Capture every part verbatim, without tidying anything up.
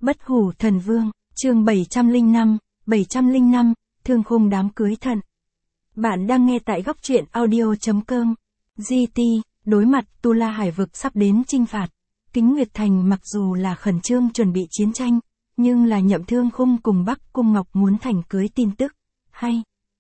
Bất hủ thần vương, chương bảy trăm lẻ năm, bảy trăm lẻ năm, thương khung đám cưới thần. Bạn đang nghe tại góc truyện audio.com. giê tê, đối mặt Tu La Hải vực sắp đến chinh phạt. Kính Nguyệt Thành mặc dù là khẩn trương chuẩn bị chiến tranh, nhưng là Nhậm Thương Khung cùng Bắc Cung Ngọc muốn thành cưới tin tức, hay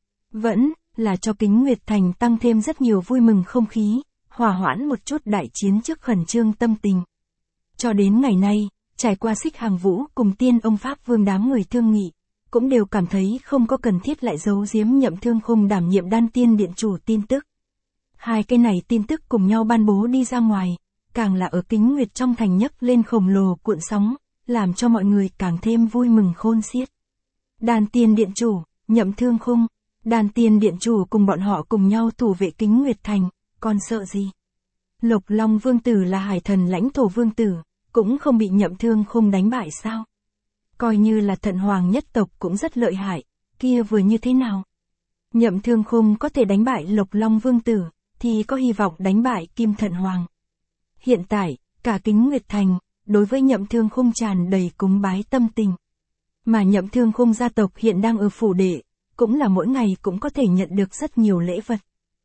vẫn là cho Kính Nguyệt Thành tăng thêm rất nhiều vui mừng không khí, hòa hoãn một chút đại chiến trước khẩn trương tâm tình. Cho đến ngày nay, trải qua Xích Hàng Vũ cùng Tiên Ông Pháp Vương đám người thương nghị, cũng đều cảm thấy không có cần thiết lại giấu giếm Nhậm Thương Khung đảm nhiệm Đan Tiên Điện chủ tin tức. Hai cái này tin tức cùng nhau ban bố đi ra ngoài, càng là ở Kính Nguyệt trong thành nhấc lên khổng lồ cuộn sóng, làm cho mọi người càng thêm vui mừng khôn xiết. Đan Tiên Điện chủ, Nhậm Thương Khung, Đan Tiên Điện chủ cùng bọn họ cùng nhau thủ vệ Kính Nguyệt thành, còn sợ gì? Lộc Long Vương tử là hải thần lãnh thổ vương tử, cũng không bị Nhậm Thương Khung đánh bại sao? Coi như là Thận Hoàng nhất tộc cũng rất lợi hại, kia vừa như thế nào? Nhậm Thương Khung có thể đánh bại Lộc Long Vương tử, thì có hy vọng đánh bại Kim Thận Hoàng. Hiện tại, cả Kính Nguyệt thành, đối với Nhậm Thương Khung tràn đầy cúng bái tâm tình. Mà Nhậm Thương Khung gia tộc hiện đang ở phủ đệ, cũng là mỗi ngày cũng có thể nhận được rất nhiều lễ vật.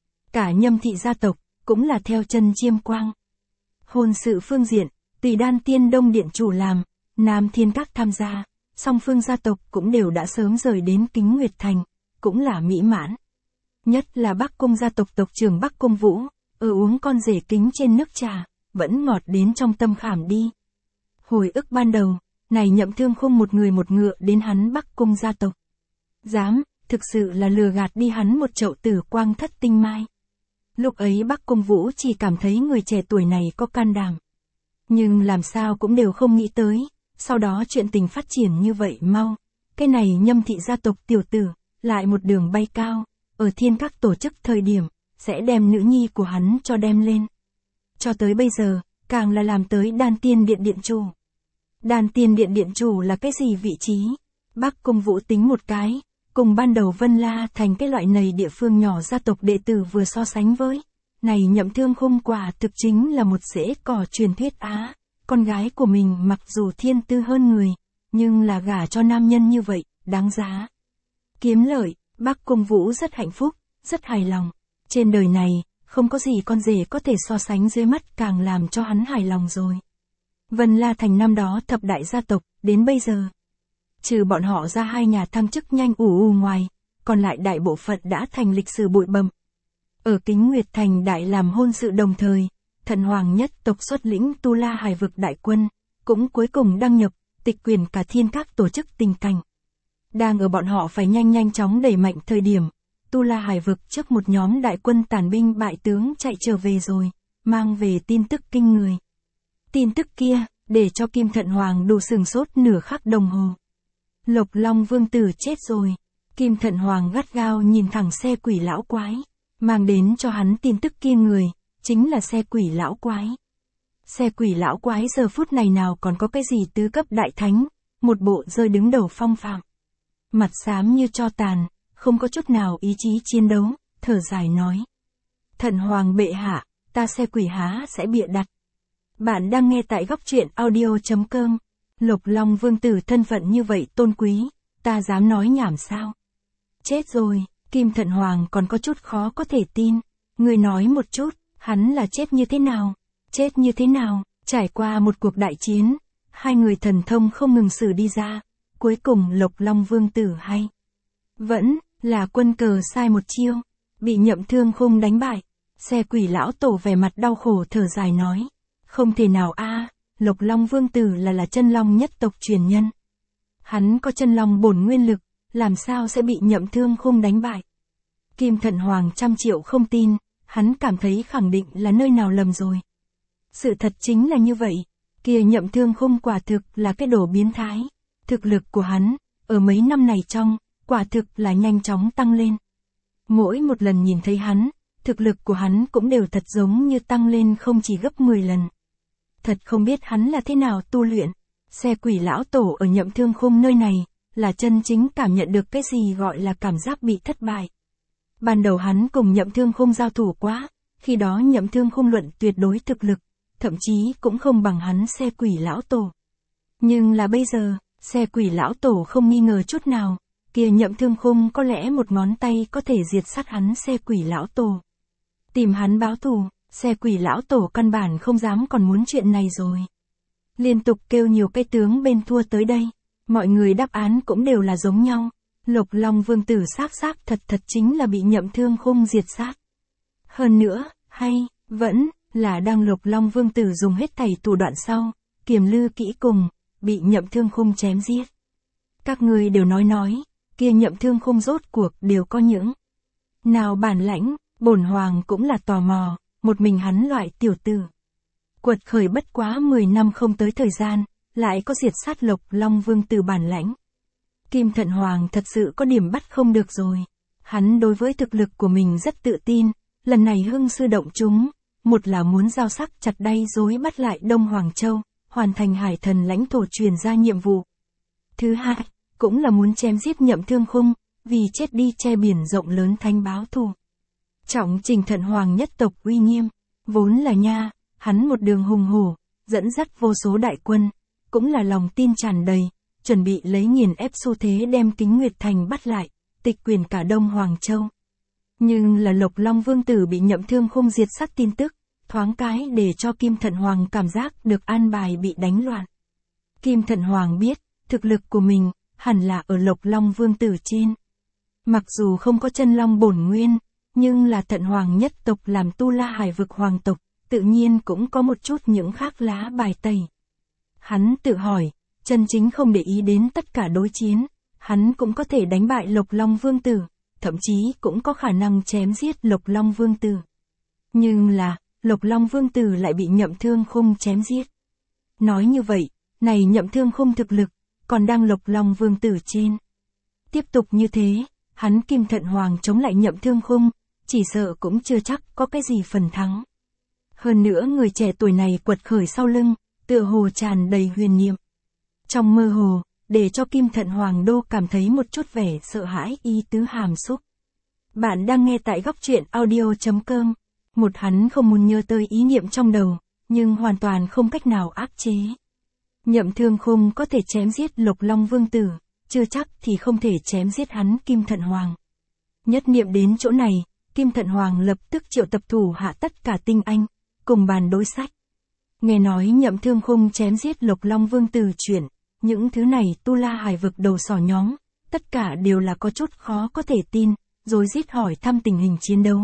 Cả Nhâm thị gia tộc, cũng là theo chân chiêm quang. Hôn sự phương diện, tùy Đan Tiên Đông Điện chủ làm, Nam Thiên Các tham gia, song phương gia tộc cũng đều đã sớm rời đến Kính Nguyệt thành, cũng là mỹ mãn. Nhất là Bắc Cung gia tộc tộc trưởng Bắc Cung Vũ, ở uống con rể kính trên nước trà, vẫn ngọt đến trong tâm khảm đi. Hồi ức ban đầu, này Nhậm Thương Khung một người một ngựa đến hắn Bắc Cung gia tộc. Dám, thực sự là lừa gạt đi hắn một chậu tử quang thất tinh mai. Lúc ấy Bắc Cung Vũ chỉ cảm thấy người trẻ tuổi này có can đảm. Nhưng làm sao cũng đều không nghĩ tới, sau đó chuyện tình phát triển như vậy mau. Cái này Nhâm thị gia tộc tiểu tử, lại một đường bay cao, ở Thiên Các tổ chức thời điểm, sẽ đem nữ nhi của hắn cho đem lên. Cho tới bây giờ, càng là làm tới Đan Tiên Điện điện chủ. Đan Tiên Điện điện chủ là cái gì vị trí? Bắc Cung Vũ tính một cái, cùng ban đầu Vân La thành cái loại này địa phương nhỏ gia tộc đệ tử vừa so sánh với. Này Nhậm Thương Khung quả thực chính là một rễ cỏ truyền thuyết Á. Con gái của mình mặc dù thiên tư hơn người, nhưng là gả cho nam nhân như vậy, đáng giá. Kiếm lợi, Bắc Cung Vũ rất hạnh phúc, rất hài lòng. Trên đời này, không có gì con rể có thể so sánh dưới mắt càng làm cho hắn hài lòng rồi. Vân La thành năm đó thập đại gia tộc, đến bây giờ. Trừ bọn họ ra hai nhà thăng chức nhanh ù ù ngoài, còn lại đại bộ phận đã thành lịch sử bụi bặm. Ở Kính Nguyệt thành đại làm hôn sự đồng thời, Thận Hoàng nhất tộc xuất lĩnh Tu La Hải vực đại quân, cũng cuối cùng đăng nhập, tịch quyền cả Thiên Các tổ chức tình cảnh. Đang ở bọn họ phải nhanh nhanh chóng đẩy mạnh thời điểm, Tu La Hải vực trước một nhóm đại quân tàn binh bại tướng chạy trở về rồi, mang về tin tức kinh người. Tin tức kia, để cho Kim Thận Hoàng đủ sừng sốt nửa khắc đồng hồ. Lộc Long Vương tử chết rồi. Kim Thận Hoàng gắt gao nhìn thẳng xe quỷ lão quái. Mang đến cho hắn tin tức kia người, chính là xe quỷ lão quái. Xe quỷ lão quái giờ phút này nào còn có cái gì tứ cấp đại thánh, một bộ rơi đứng đầu phong phạm. Mặt xám như tro tàn, không có chút nào ý chí chiến đấu, thở dài nói. Thận Hoàng bệ hạ, ta xe quỷ há sẽ bịa đặt. Bạn đang nghe tại góc truyện audio.com. Lộc Long Vương tử thân phận như vậy tôn quý, ta dám nói nhảm sao? Chết rồi, Kim Thận Hoàng còn có chút khó có thể tin. Người nói một chút, hắn là chết như thế nào? Chết như thế nào? Trải qua một cuộc đại chiến, hai người thần thông không ngừng sử đi ra, cuối cùng Lộc Long Vương tử hay vẫn là quân cờ sai một chiêu, bị Nhậm Thương Khung đánh bại. Xe quỷ lão tổ vẻ mặt đau khổ thở dài nói, không thể nào a, Lộc Long Vương tử là là chân long nhất tộc truyền nhân. Hắn có chân long bổn nguyên lực, làm sao sẽ bị Nhậm Thương Khung đánh bại? Kim Thận Hoàng trăm triệu không tin, hắn cảm thấy khẳng định là nơi nào lầm rồi. Sự thật chính là như vậy, kia Nhậm Thương Khung quả thực là cái đồ biến thái. Thực lực của hắn, ở mấy năm này trong, quả thực là nhanh chóng tăng lên. Mỗi một lần nhìn thấy hắn, thực lực của hắn cũng đều thật giống như tăng lên không chỉ gấp mười lần. Thật không biết hắn là thế nào tu luyện. Xe quỷ lão tổ ở Nhậm Thương Khung nơi này, là chân chính cảm nhận được cái gì gọi là cảm giác bị thất bại. Ban đầu hắn cùng Nhậm Thương Khung giao thủ quá, khi đó Nhậm Thương Khung luận tuyệt đối thực lực, thậm chí cũng không bằng hắn xe quỷ lão tổ. Nhưng là bây giờ, xe quỷ lão tổ không nghi ngờ chút nào, kia Nhậm Thương Khung có lẽ một ngón tay có thể diệt sát hắn xe quỷ lão tổ. Tìm hắn báo thù, xe quỷ lão tổ căn bản không dám còn muốn chuyện này rồi. Liên tục kêu nhiều cái tướng bên thua tới đây, mọi người đáp án cũng đều là giống nhau. Lục Long Vương tử xác xác thật thật chính là bị Nhậm Thương Khung diệt sát. Hơn nữa, hay, vẫn, là đang Lục Long Vương tử dùng hết thảy thủ đoạn sau, kiềm lư kỹ cùng, bị Nhậm Thương Khung chém giết. Các người đều nói nói, kia Nhậm Thương Khung rốt cuộc đều có những nào bản lãnh, bổn hoàng cũng là tò mò, một mình hắn loại tiểu tử. Quật khởi bất quá mười năm không tới thời gian, lại có diệt sát Lục Long Vương tử bản lãnh. Kim Thận Hoàng thật sự có điểm bắt không được rồi. Hắn đối với thực lực của mình rất tự tin, lần này hưng sư động chúng, một là muốn giao sắc chặt đay dối bắt lại Đông Hoàng Châu, hoàn thành hải thần lãnh thổ truyền ra nhiệm vụ. Thứ hai, cũng là muốn chém giết Nhậm Thương Khung, vì chết đi che biển rộng lớn thanh báo thù. Trọng trình Thận Hoàng nhất tộc uy nghiêm, vốn là nha, hắn một đường hùng hổ, dẫn dắt vô số đại quân, cũng là lòng tin tràn đầy, chuẩn bị lấy nghiền ép xu thế đem Kính Nguyệt Thành bắt lại, tịch quyền cả Đông Hoàng Châu. Nhưng là Lục Long Vương tử bị Nhậm Thương Khung diệt sát tin tức, thoáng cái để cho Kim Thận Hoàng cảm giác được an bài bị đánh loạn. Kim Thận Hoàng biết, thực lực của mình, hẳn là ở Lục Long Vương tử trên. Mặc dù không có chân long bổn nguyên, nhưng là Thận Hoàng nhất tộc làm Tu La Hải vực hoàng tộc, tự nhiên cũng có một chút những khác lá bài tẩy. Hắn tự hỏi, chân chính không để ý đến tất cả đối chiến, hắn cũng có thể đánh bại Lục Long Vương tử, thậm chí cũng có khả năng chém giết Lục Long Vương tử. Nhưng là, Lục Long Vương tử lại bị Nhậm Thương Khung chém giết. Nói như vậy, này Nhậm Thương Khung thực lực, còn đang Lục Long Vương tử trên. Tiếp tục như thế, hắn Kim Thận Hoàng chống lại Nhậm Thương Khung, chỉ sợ cũng chưa chắc có cái gì phần thắng. Hơn nữa người trẻ tuổi này quật khởi sau lưng, tựa hồ tràn đầy huyền niệm. Trong mơ hồ, để cho Kim Thận Hoàng đô cảm thấy một chút vẻ sợ hãi y tứ hàm xúc. Bạn đang nghe tại góc truyện audio chấm com. Một hắn không muốn nhớ tới ý niệm trong đầu, nhưng hoàn toàn không cách nào áp chế. Nhậm Thương Khung có thể chém giết Lục Long Vương tử, chưa chắc thì không thể chém giết hắn Kim Thận Hoàng. Nhất niệm đến chỗ này, Kim Thận Hoàng lập tức triệu tập thủ hạ tất cả tinh anh, cùng bàn đối sách. Nghe nói Nhậm Thương Khung chém giết Lục Long Vương tử chuyện, những thứ này Tu La Hải vực đầu sỏ nhóm, tất cả đều là có chút khó có thể tin, rồi rít hỏi thăm tình hình chiến đấu.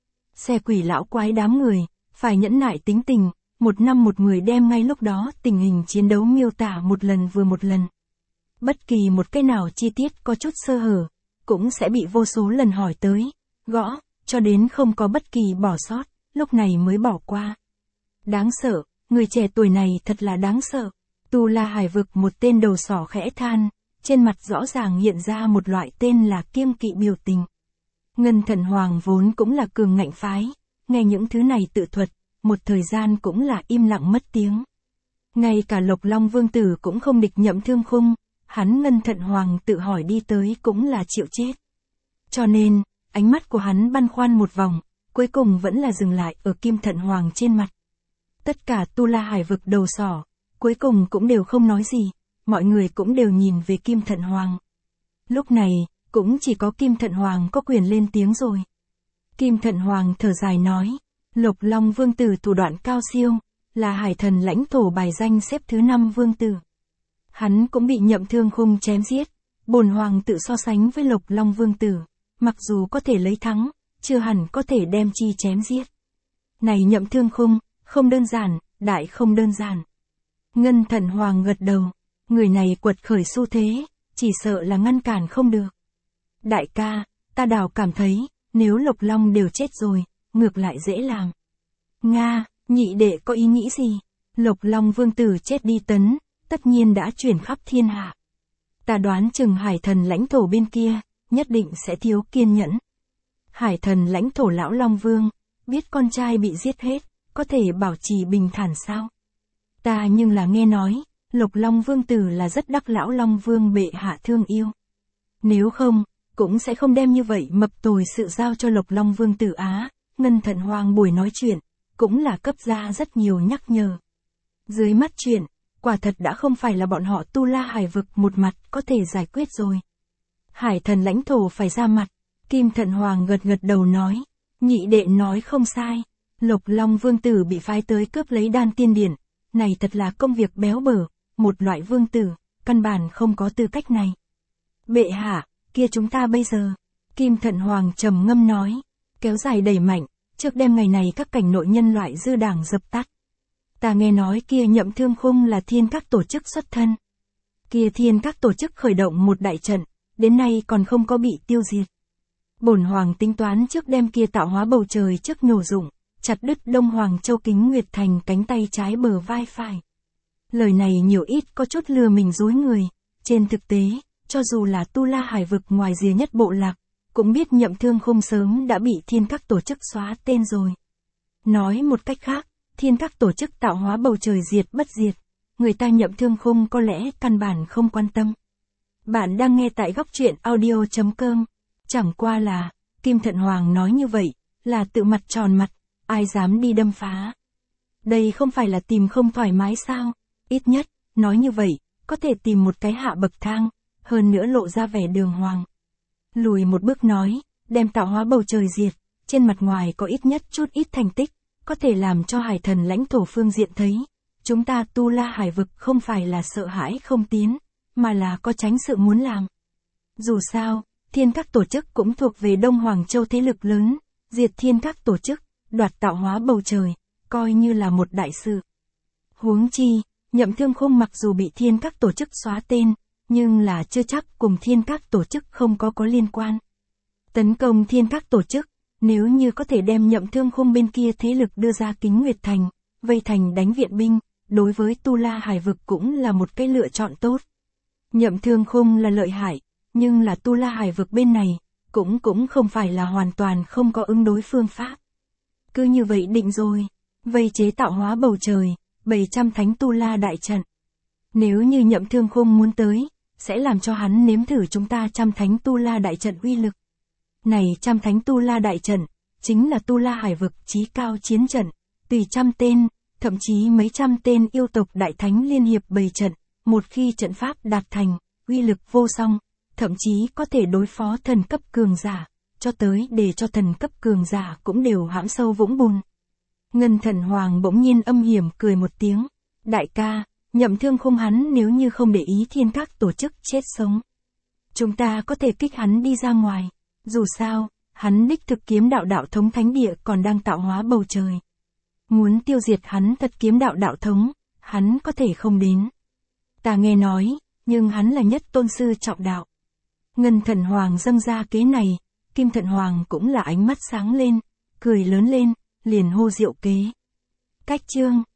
Xe quỷ lão quái đám người, phải nhẫn nại tính tình, một năm một người đem ngay lúc đó tình hình chiến đấu miêu tả một lần vừa một lần. Bất kỳ một cái nào chi tiết có chút sơ hở, cũng sẽ bị vô số lần hỏi tới, gõ, cho đến không có bất kỳ bỏ sót, lúc này mới bỏ qua. Đáng sợ, người trẻ tuổi này thật là đáng sợ. Tu La Hải vực một tên đầu sỏ khẽ than, trên mặt rõ ràng hiện ra một loại tên là kiêng kỵ biểu tình. Ngân Thận Hoàng vốn cũng là cường ngạnh phái, nghe những thứ này tự thuật, một thời gian cũng là im lặng mất tiếng. Ngay cả Lục Long Vương tử cũng không địch Nhậm Thương Khung, hắn Ngân Thận Hoàng tự hỏi đi tới cũng là chịu chết. Cho nên, ánh mắt của hắn băn khoăn một vòng, cuối cùng vẫn là dừng lại ở Kim Thận Hoàng trên mặt. Tất cả Tu La Hải vực đầu sỏ, cuối cùng cũng đều không nói gì, mọi người cũng đều nhìn về Kim Thận Hoàng. Lúc này, cũng chỉ có Kim Thận Hoàng có quyền lên tiếng rồi. Kim Thận Hoàng thở dài nói, Lục Long Vương tử thủ đoạn cao siêu, là hải thần lãnh thổ bài danh xếp thứ năm vương tử. Hắn cũng bị Nhậm Thương Khung chém giết, bổn hoàng tự so sánh với Lục Long Vương tử, mặc dù có thể lấy thắng, chưa hẳn có thể đem chi chém giết. Này Nhậm Thương Khung, không đơn giản, đại không đơn giản. Ngân Thận Hoàng gật đầu, người này quật khởi xu thế, chỉ sợ là ngăn cản không được. Đại ca, ta đảo cảm thấy, nếu Lục Long đều chết rồi, ngược lại dễ làm. Nga, nhị đệ có ý nghĩ gì? Lục Long Vương tử chết đi tấn, tất nhiên đã chuyển khắp thiên hạ. Ta đoán chừng hải thần lãnh thổ bên kia, nhất định sẽ thiếu kiên nhẫn. Hải thần lãnh thổ lão Long Vương, biết con trai bị giết hết, có thể bảo trì bình thản sao? Ta nhưng là nghe nói, Lục Long Vương tử là rất đắc lão Long Vương bệ hạ thương yêu. Nếu không, cũng sẽ không đem như vậy mập tồi sự giao cho Lục Long Vương tử á. Ngân Thận Hoàng buổi nói chuyện, cũng là cấp ra rất nhiều nhắc nhở. Dưới mắt chuyện, quả thật đã không phải là bọn họ Tu La Hải vực một mặt có thể giải quyết rồi. Hải thần lãnh thổ phải ra mặt, Kim Thận Hoàng gật gật đầu nói, nhị đệ nói không sai, Lục Long vương tử bị phái tới cướp lấy đan tiên điển, này thật là công việc béo bở, một loại vương tử, căn bản không có tư cách này. Bệ hạ, kia chúng ta bây giờ, Kim Thận Hoàng trầm ngâm nói, kéo dài đẩy mạnh, trước đêm ngày này các cảnh nội nhân loại dư đảng dập tắt. Ta nghe nói kia Nhậm Thương Khung là thiên các tổ chức xuất thân. Kia thiên các tổ chức khởi động một đại trận, đến nay còn không có bị tiêu diệt. Bổn hoàng tính toán trước đêm kia tạo hóa bầu trời trước nhổ dụng, chặt đứt Đông Hoàng Châu Kính Nguyệt Thành cánh tay trái bờ vai phải. Lời này nhiều ít có chút lừa mình dối người, trên thực tế, cho dù là Tu La Hải vực ngoài rìa nhất bộ lạc, cũng biết Nhậm Thương Khung sớm đã bị thiên các tổ chức xóa tên rồi. Nói một cách khác, thiên các tổ chức tạo hóa bầu trời diệt bất diệt, người ta Nhậm Thương Khung có lẽ căn bản không quan tâm. Bạn đang nghe tại góc truyện audio chấm com. Chẳng qua là, Kim Thận Hoàng nói như vậy, là tự mặt tròn mặt, ai dám đi đâm phá. Đây không phải là tìm không thoải mái sao, ít nhất, nói như vậy, có thể tìm một cái hạ bậc thang, hơn nữa lộ ra vẻ đường hoàng. Lùi một bước nói, đem tạo hóa bầu trời diệt, trên mặt ngoài có ít nhất chút ít thành tích, có thể làm cho hải thần lãnh thổ phương diện thấy, chúng ta Tu La Hải vực không phải là sợ hãi không tiến, mà là có tránh sự muốn làm. Dù sao, thiên các tổ chức cũng thuộc về Đông Hoàng Châu thế lực lớn, diệt thiên các tổ chức, đoạt tạo hóa bầu trời, coi như là một đại sự. Huống chi, Nhậm Thương Khung mặc dù bị thiên các tổ chức xóa tên, nhưng là chưa chắc cùng thiên các tổ chức không có có liên quan. Tấn công thiên các tổ chức, nếu như có thể đem Nhậm Thương Khung bên kia thế lực đưa ra Kính Nguyệt Thành, vây thành đánh viện binh, đối với Tu La Hải vực cũng là một cái lựa chọn tốt. Nhậm Thương Khung là lợi hại, nhưng là Tu La Hải vực bên này, cũng cũng không phải là hoàn toàn không có ứng đối phương pháp. Cứ như vậy định rồi, vây chế tạo hóa bầu trời, bảy trăm thánh Tu La đại trận. Nếu như Nhậm Thương Khung muốn tới, sẽ làm cho hắn nếm thử chúng ta trăm thánh Tu La đại trận uy lực. Này trăm thánh Tu La đại trận, chính là Tu La Hải vực chí cao chiến trận, tùy trăm tên, thậm chí mấy trăm tên yêu tộc đại thánh liên hiệp bày trận, một khi trận pháp đạt thành, uy lực vô song, thậm chí có thể đối phó thần cấp cường giả, cho tới để cho thần cấp cường giả cũng đều hãm sâu vũng bùn. Ngân Thần Hoàng bỗng nhiên âm hiểm cười một tiếng, đại ca, Nhậm Thương Khung hắn nếu như không để ý thiên các tổ chức chết sống. Chúng ta có thể kích hắn đi ra ngoài, dù sao, hắn đích thực kiếm đạo đạo thống thánh địa còn đang tạo hóa bầu trời. Muốn tiêu diệt hắn thật kiếm đạo đạo thống, hắn có thể không đến. Ta nghe nói, nhưng hắn là nhất tôn sư trọng đạo. Ngân Thần Hoàng dâng ra kế này, Kim Thận Hoàng cũng là ánh mắt sáng lên, cười lớn lên, liền hô diệu kế. Cách chương